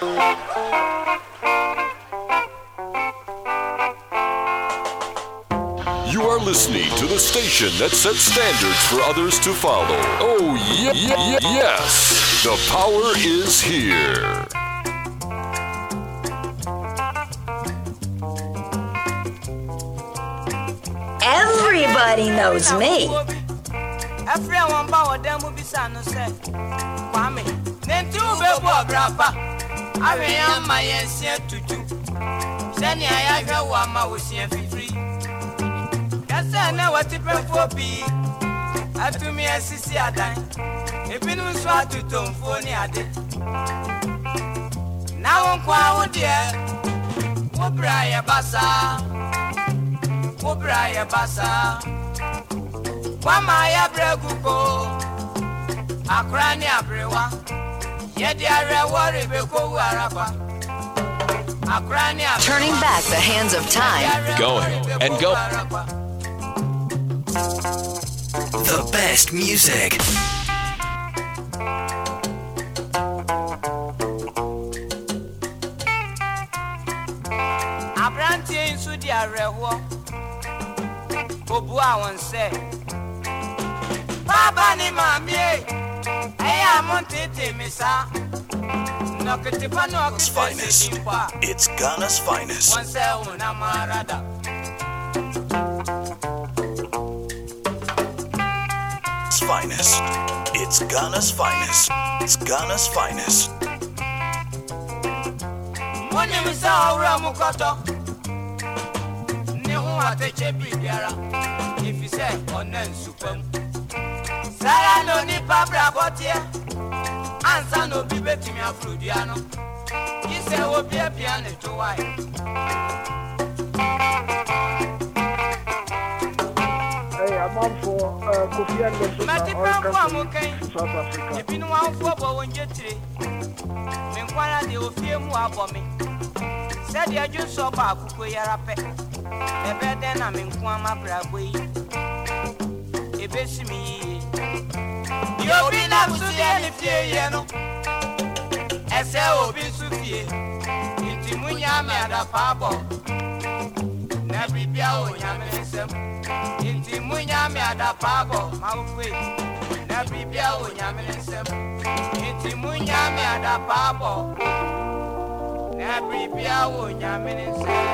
You are listening to the station that sets standards for others to follow. Oh, yes! The power is here. Everybody knows me. Everyone bow them will be son said. Kwame, then two bebo grandpa. I am my ancient to do. Send I have one my was here free. Yes, I know what to pray for be. After me, I see a dime. If you don't swat to tone for any other. Now I'm quite dear. Obraya Bassa. Obraya Bassa. Wamaya Breguko. Akrani Abrewa. Yedia worry beko Arapa. Akrani. Turning back the hands of time. Going and go. The best music. Abranti in Sudia Rewo. Obua one say. Baba ni mami. I am on Titi Missa. Ghana's finest. It's Ghana's finest. One cell when I'm a Finest. It's Ghana's finest. It's Ghana's finest. When you saw Ramukoto, Nehua Biara, if you say on then super Sarah no ni Pabra Botia, answer no be betting me a Frudiano. He said, will be a piano to wife. I'm on for Kofi Anderson South Africa. If you know how football when you tree, Menquire the Ophium for me. Said you just saw Baku Yarape. A bed then I'm in Kwama Brabway. A best me. You'll be not to see any fear, Yano. As I will be Sophia. Into Munyama at a pabo. Never be our Yamin. Inti munyame adapago maufe na bibia onyame nsem inti munyame adapago na bibia onyame nsem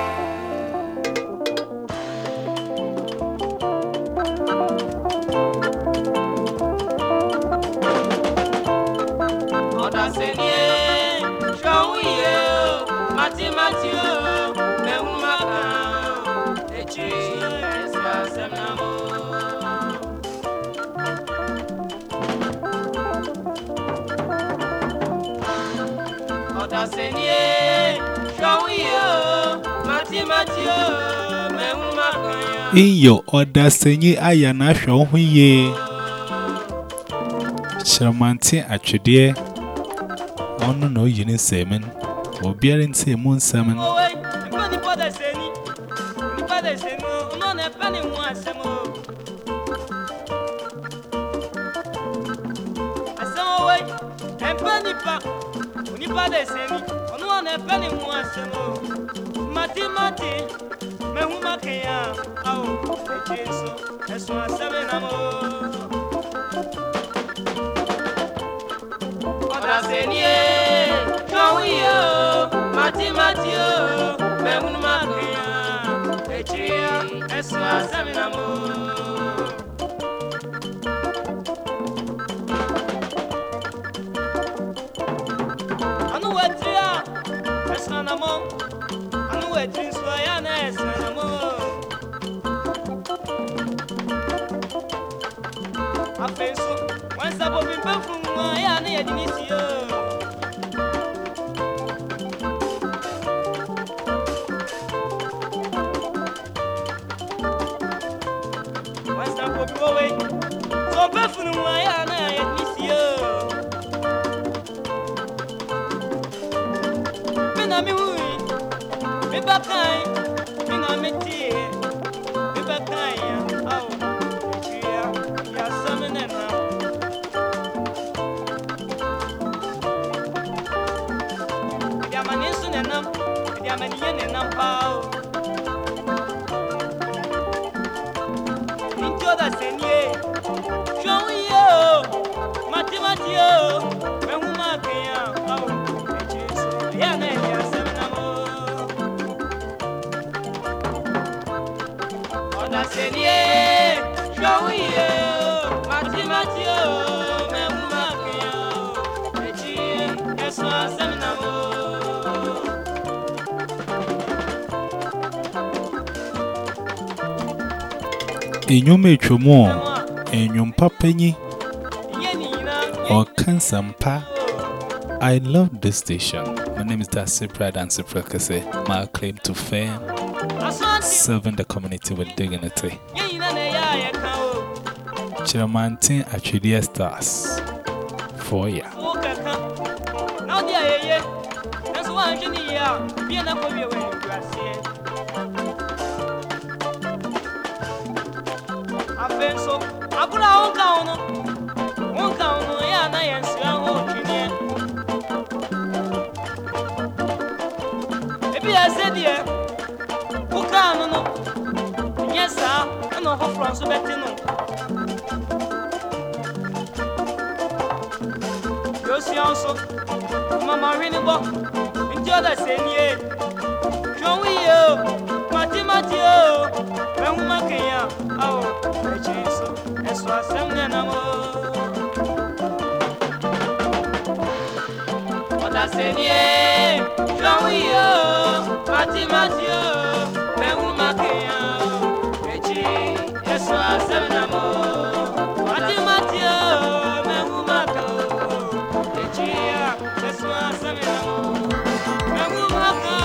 oda senie showie Matthew me umaka echi Iyo odasenyi aya na hwe ho ye Chramante atwede onu no yini semen obiare nti mu nsamen pao. Into the senior. Show you. Matimatio. Mehuma Kenya. Oh. Yeah, yeah, seminamo. On the senior. Show you. Matimatio. Mehuma Kenya. Yes, seminamo. Enyume chumo, enyumpa penyi, or kansampa. I love this station. My name is Darcy Pride and Siprakase. My claim to fame, serving the community with dignity. Chiramantin Achidia Stars. For ya. That's why I'm here. So, I put out down, yeah, and maybe I said, yeah, who can know? Yes, sir, I know how France will bet you know. You see also, Mamma really walk into the same year. Show me you, Matthew, Kenya, oh. That's why I'm what I said, yeah, show you, Matthew, Mehumakea, that's why I'm Matthew, Mehumako, that's why I'm Mehumako,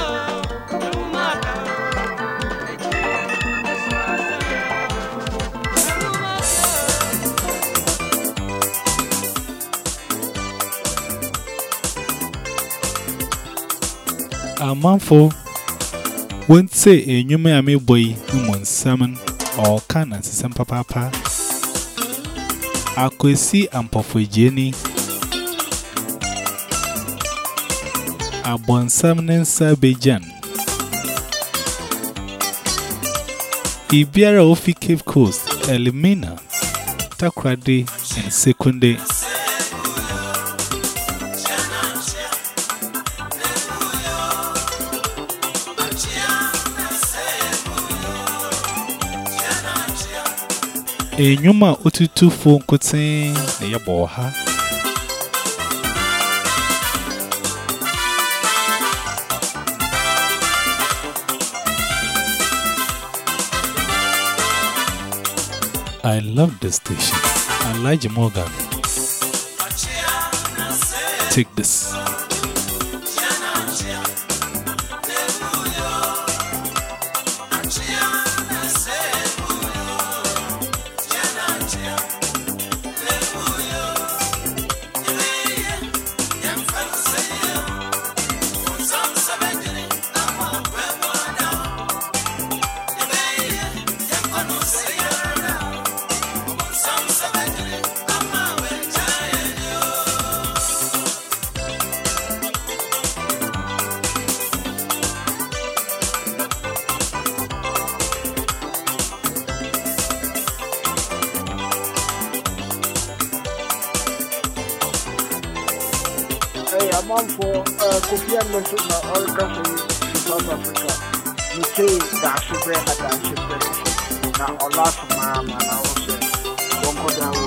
a manful won't say a new Miami boy, human salmon, or cannon, some papa. I could see Ampofu Jenny a bon salmon and Sabejan. Ibiara Ofi Cape Coast, Elimina, Takradi, and Sekunde. A nyuma ututu phone kutin na yaboha. I love this station. Elijah Morgan. Take this. A month for Kofi Annan to all country South Africa. You say that she break at that she break. Now all last man and I was don't go down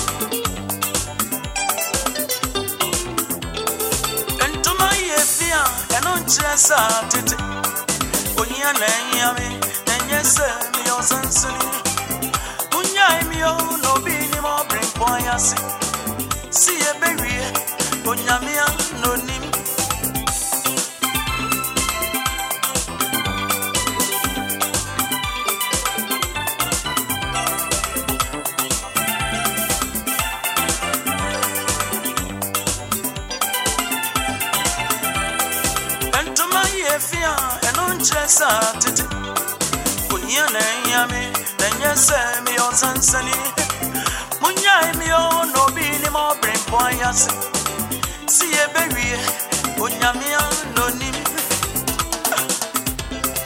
and to my fear and on chess at it. Unya Nayami and yes, me or Sansoni. Unya mio no be any more bring poyas. See a baby. Onyamia no nim Ento my efia eno nchesa tete Unya na yami na nyese mi onsansani Munya mi no bi ni mo bring poyas See a baby, Onyamia no nim.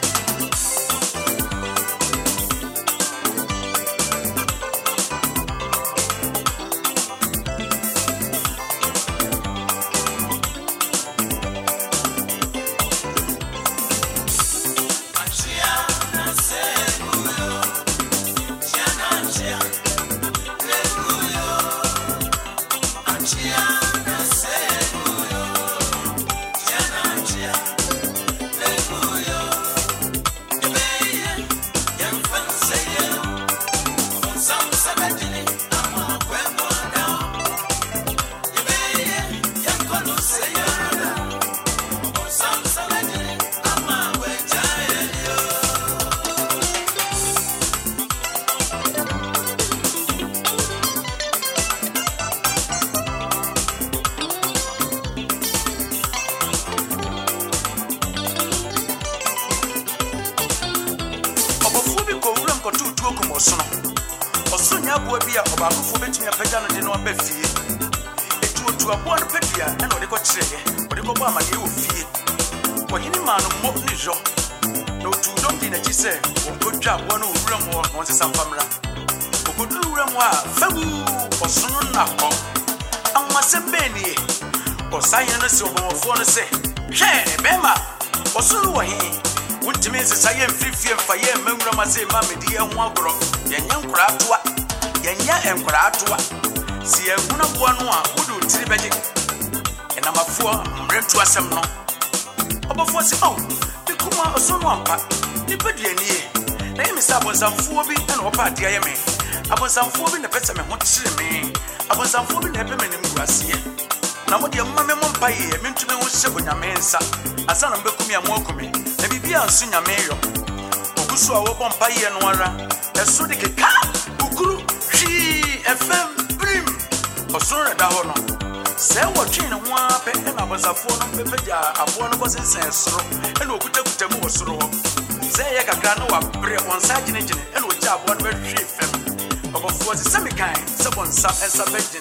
go to Okomosono. Osonia Boabia or Baku between a pedal and no befie. It would to a one petria and what they got say, but they go by my new fee. For any man of more nijo. No two don't dinner, she said, one good job, one who room or once some family. Who could do room Fabu or Sonon Nako. And was a Benny or Science or for the say, Hey, Bema or Suluahi. What to me is I am free for ye, Memra say, Mammy, dear Wagro, Yan Kratua, Yanya and Kratua. See a one who do Tibet. And I'm a four, rent to a semno. About 40. Kuma Osonwampa, Nipadiani. Name is Abon some Phobi and Opa Diame. Abon some Phobi in the Petsam and what she me. Abon some Phobi in the Peppermint in Gracia. Now, what your mamma Mompaye meant to me was Sebunia Mensa, a son of Becumia Mokumi, and Bibia Sunya Mayo. Okusu Pompaye and Wara, a Sodic car, Ukuru, she, FM, Brim, or Sora Dahono. Say what chain and one and I was a phone of Pepeja, a one of us in Sensro, and we could take the Mosro. Say I can know a prayer on Sergeant engine and we job one very chief. But for the semi kind, someone sub and subvention.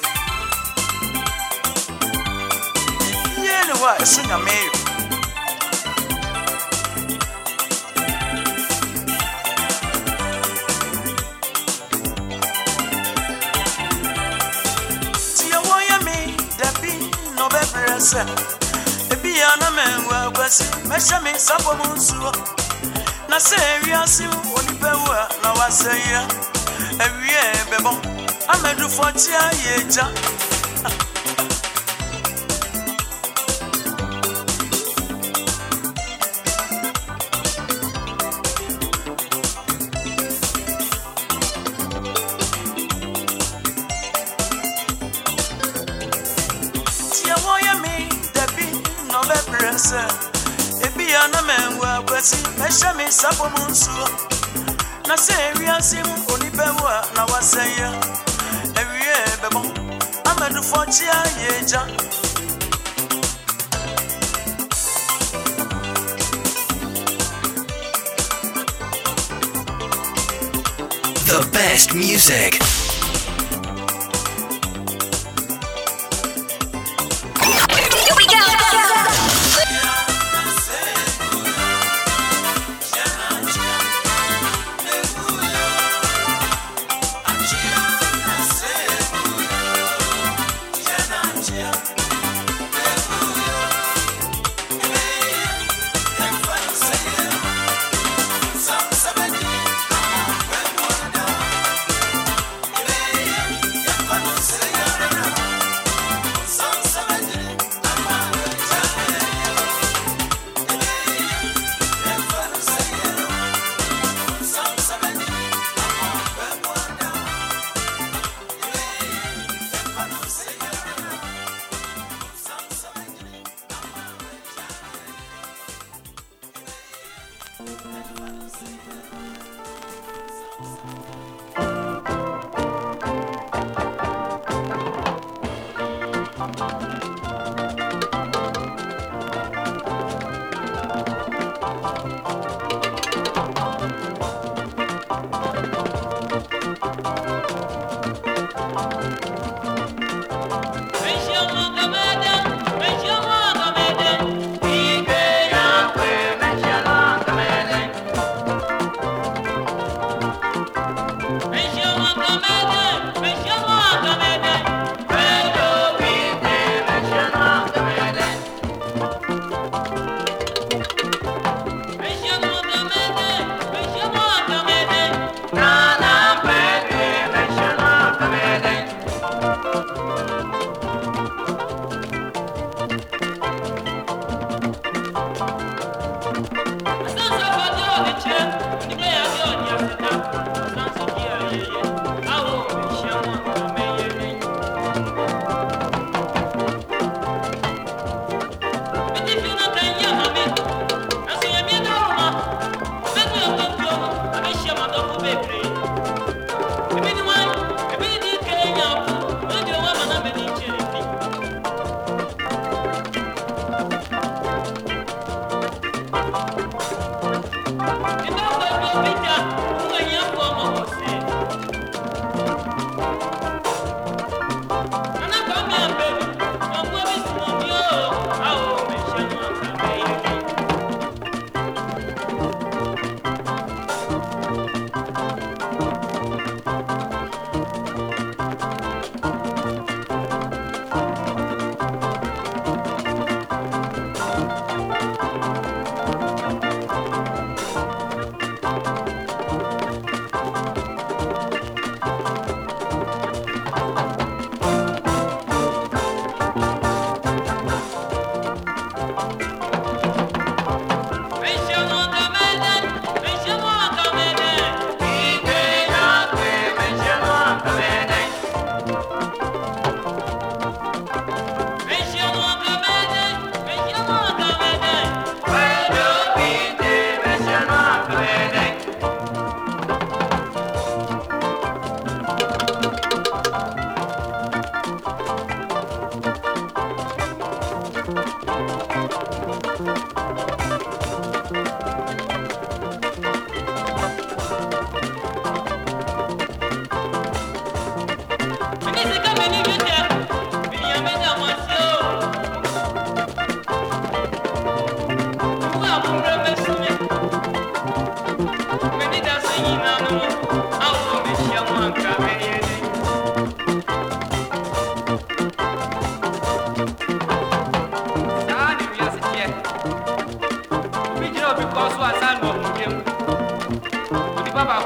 Yeah, no, I soon a mail. Ebi ana menwa kwasi meshame sabo munsuo na se wiase onipewa na waseya ewie bebo amedu fotia yeja Ebi ana menwa kwasi meshame sabo munsuo na se wiase onipewa na waseya ewie bebo amedu fotia yeja. The best music. Peter,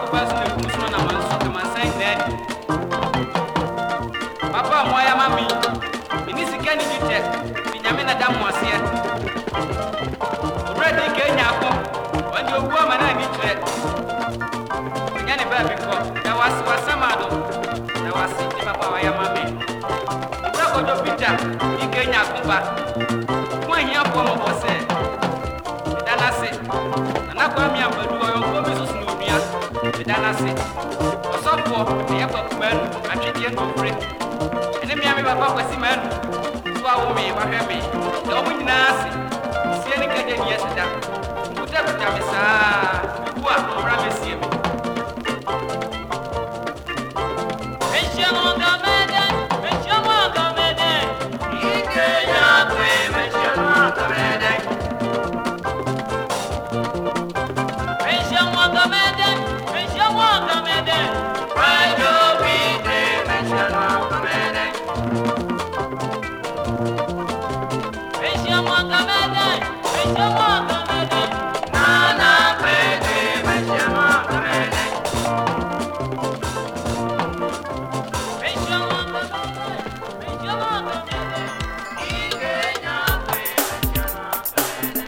Papa, moya mami. Inisi kani gite. Binyamina damu wasia. Ready Kenya ko. Wandi owo mana gite. Nyane baby ko. Na wasi wasamado. Na wasi ti papa waya mami. Ndako do pita. Kenya ko ba. Kwa hia ko mo bose. Dana se. Na kwa mi ambadu yo ko bi so sinu bia. Dana se. Osopo e ko kumanu. Atwede no free. Ene mi ame papa kwasi manu. Tuwa wo me wa hwe me. Do mu nyina ase. Sie ni kaje ni yeseda. Kuta kuta me sa. Kuwa ora me sie me. Meshamo gamede, meshamo gamede. Ikenya kwe meshamo gamede. Meshamo gamede, meshamo gamede. Rayo bide meshamo gamede. Meshamo gamede, meshamo gamede. Nana bide meshamo gamede. Meshamo gamede, meshamo gamede. Ikenya kwe meshamo gamede.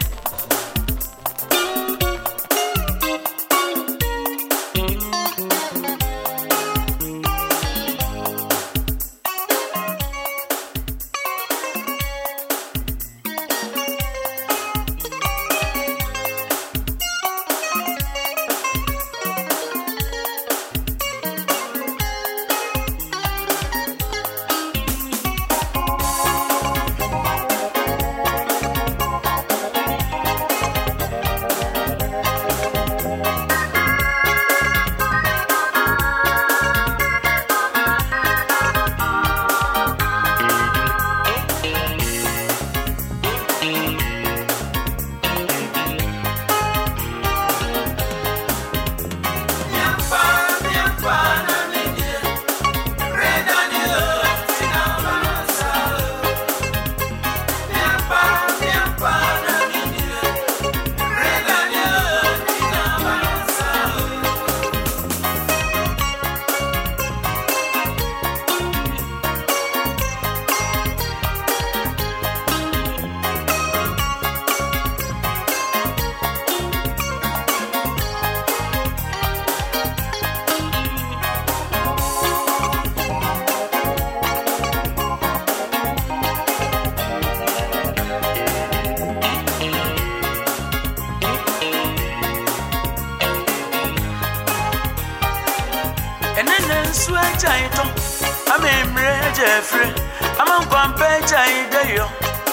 Jaito, I'm a Jeffrey, I'm on Pompeii Jaideyo.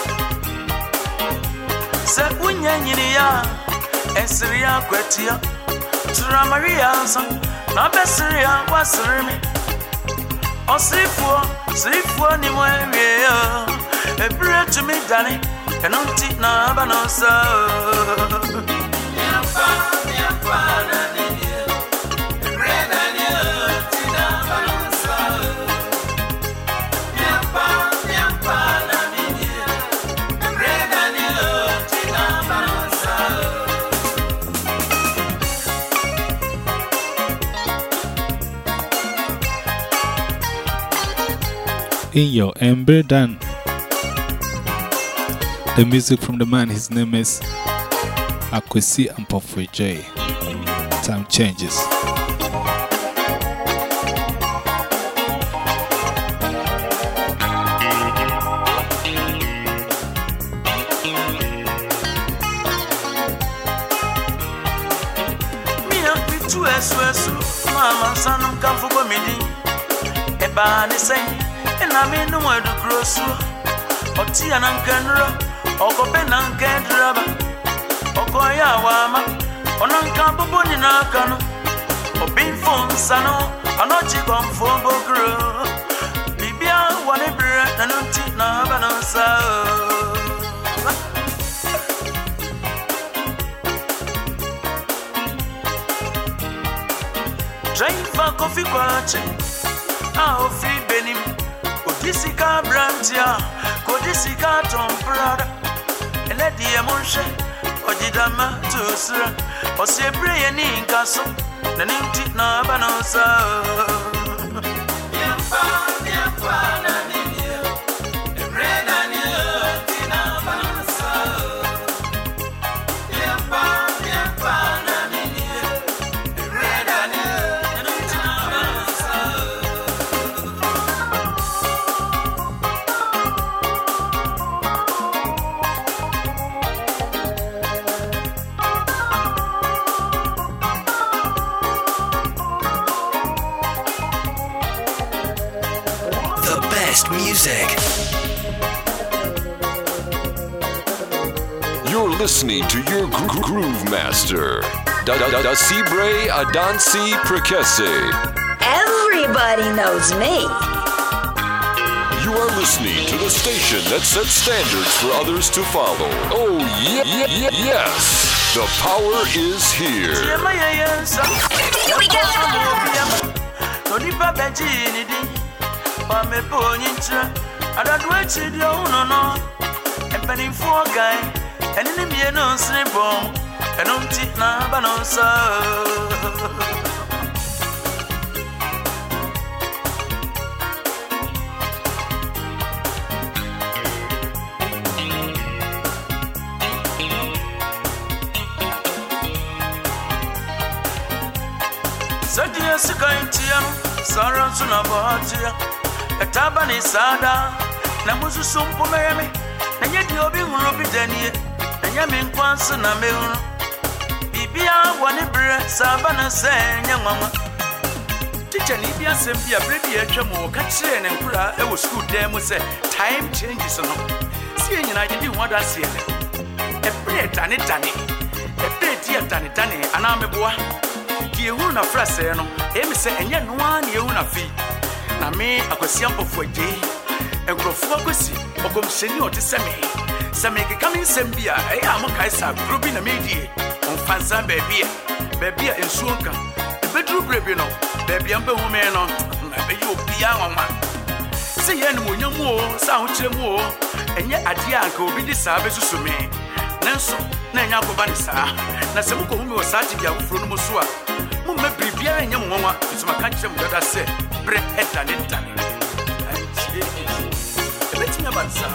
Sepunya Yinia, Esria Quetia, Tura Maria, no Besseria was Remy. Or Sifo, Nimway, a bread to me, Danny, and on Tina Banosa. In your Ember done. The music from the man, his name is Akwesi Ampofwe J. Time changes. Mama, son, come for me. A ban is saying. And I mean, no one to cross you. Or tea and uncanra, or copen uncanra, or goya wama, or uncapable in our canoe, or being phone sano, or not cheap on phone bogro. Bibia, one a bread and until now, Drive for coffee watching. I'll free Benim. Kodisika Brantia, Kodisika Tom Prada, and let the emotion, or did I to sir, or say Brian in Castle, Nanimti na banosa. Music. You're listening to your groove master, Sibre Adansi Prekese. Everybody knows me. You are listening to the station that sets standards for others to follow. Oh, yes. The power is here. Here we go. Me pointra, I don't wait till you no, and penny for guy, and in the no sleep bomb, and don't take na banosa. Sadia Sikaintian, Sarah Sunabatia. Tabani sada na musu sumpo mereme na nyedi obi huru bi danie na nyame nkwanso na mehuru bibia woni bre sabana se nyanwanwa teacher ni bia sem bia bre bia twam ka kire ne nkura e wo school dem mu se time changes no si enyina gidi ho adase ele e bre tane e bre dia tane ana meboa ki ehuru na frase no e mi se enye noa na ehuru na fi na me akwasiam pofode enkrofo akwasi okomsheni oteseme kekamin sembia e amokai sa grobi na medie onfansa baby ensuonka bedru brebe no baby ambe home no na be yo bia nwanwa se ye ne monyamu o sa ho kiremu o enye ade anka obi di sa besusume nanso na enya agoba ne sa na se mko home o sa ti bia wofro no mo so a mo me bibia enya nwanwa so maka kiremu dada se bre etane anchi let me avanza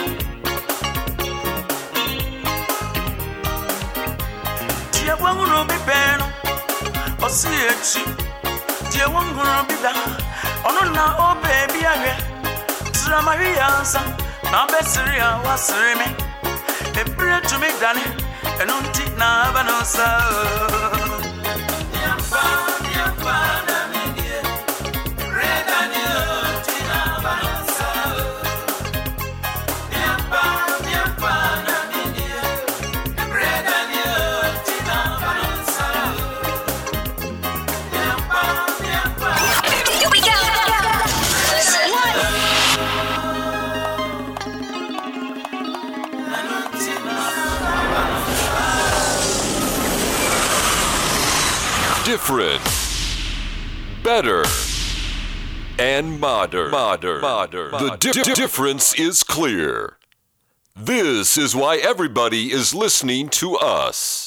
tia wanguno bibeno osiechi tia wanguno bida ono na o baby age tra maria sa na besiria wasreme e bre to me dane enonti na banosa yapa na medie Different, better, and modern. The difference is clear. This is why everybody is listening to us.